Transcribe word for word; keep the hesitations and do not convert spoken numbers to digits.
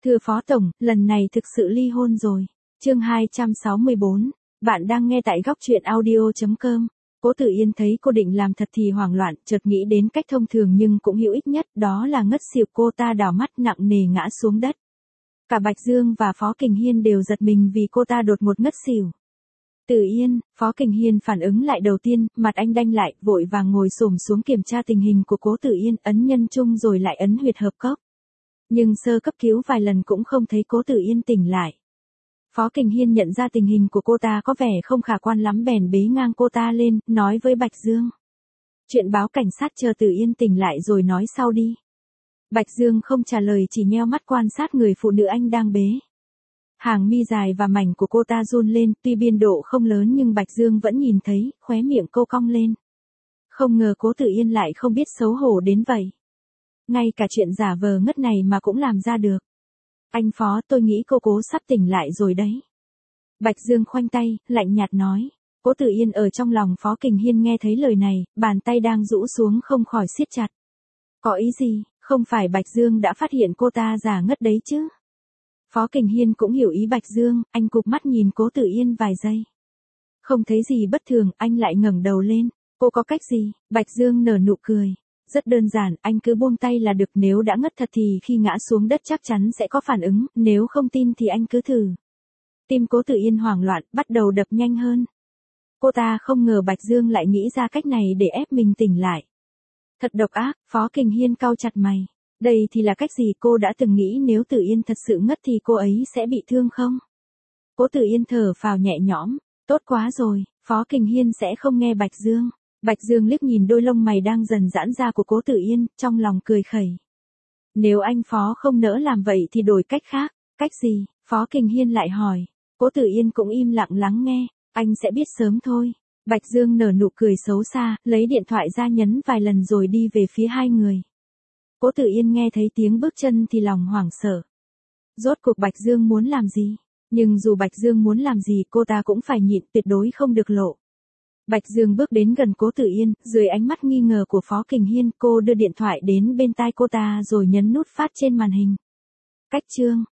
Thưa Phó Tổng, lần này thực sự ly hôn rồi. Chương hai trăm sáu mươi bốn, bạn đang nghe tại góc truyện audio chấm com. Cố Tử Yên thấy cô định làm thật thì hoảng loạn, chợt nghĩ đến cách thông thường nhưng cũng hữu ích nhất, đó là ngất xỉu. Cô ta đảo mắt nặng nề ngã xuống đất. Cả Bạch Dương và Phó Kình Hiên đều giật mình vì cô ta đột ngột ngất xỉu. Tử Yên, Phó Kình Hiên phản ứng lại đầu tiên, mặt anh đanh lại, vội vàng ngồi xổm xuống kiểm tra tình hình của Cố Tử Yên, ấn nhân trung rồi lại ấn huyệt hợp cốc. Nhưng sơ cấp cứu vài lần cũng không thấy Cố Tử Yên tỉnh lại. Phó Kình Hiên nhận ra tình hình của cô ta có vẻ không khả quan lắm bèn bế ngang cô ta lên, nói với Bạch Dương. Chuyện báo cảnh sát chờ Tử Yên tỉnh lại rồi nói sau đi. Bạch Dương không trả lời, chỉ nheo mắt quan sát người phụ nữ anh đang bế. Hàng mi dài và mảnh của cô ta run lên, tuy biên độ không lớn nhưng Bạch Dương vẫn nhìn thấy, khóe miệng cô cong lên. Không ngờ Cố Tử Yên lại không biết xấu hổ đến vậy. Ngay cả chuyện giả vờ ngất này mà cũng làm ra được. Anh Phó, tôi nghĩ cô Cố sắp tỉnh lại rồi đấy. Bạch Dương khoanh tay, lạnh nhạt nói. Cố Tử Yên ở trong lòng Phó Kình Hiên nghe thấy lời này, bàn tay đang rũ xuống không khỏi siết chặt. Có ý gì, không phải Bạch Dương đã phát hiện cô ta giả ngất đấy chứ? Phó Kình Hiên cũng hiểu ý Bạch Dương, anh cụp mắt nhìn Cố Tử Yên vài giây. Không thấy gì bất thường, anh lại ngẩng đầu lên. Cô có cách gì? Bạch Dương nở nụ cười. Rất đơn giản, anh cứ buông tay là được, nếu đã ngất thật thì khi ngã xuống đất chắc chắn sẽ có phản ứng, nếu không tin thì anh cứ thử. Tim Cố Tử Yên hoảng loạn, bắt đầu đập nhanh hơn. Cô ta không ngờ Bạch Dương lại nghĩ ra cách này để ép mình tỉnh lại. Thật độc ác, Phó Kình Hiên cau chặt mày. Đây thì là cách gì? Cô đã từng nghĩ nếu Tử Yên thật sự ngất thì cô ấy sẽ bị thương không? Cố Tử Yên thở phào nhẹ nhõm. Tốt quá rồi, Phó Kình Hiên sẽ không nghe Bạch Dương. Bạch Dương liếc nhìn đôi lông mày đang dần giãn ra của Cố Tử Yên, trong lòng cười khẩy. Nếu anh Phó không nỡ làm vậy thì đổi cách khác. Cách gì? Phó Kình Hiên lại hỏi. Cố Tử Yên cũng im lặng lắng nghe. Anh sẽ biết sớm thôi. Bạch Dương nở nụ cười xấu xa, lấy điện thoại ra nhấn vài lần rồi đi về phía hai người. Cố Tử Yên nghe thấy tiếng bước chân thì lòng hoảng sợ. Rốt cuộc Bạch Dương muốn làm gì? Nhưng dù Bạch Dương muốn làm gì cô ta cũng phải nhịn, tuyệt đối không được lộ. Bạch Dương bước đến gần Cố Tử Yên, dưới ánh mắt nghi ngờ của Phó Kình Hiên, cô đưa điện thoại đến bên tai cô ta rồi nhấn nút phát trên màn hình. Cách chương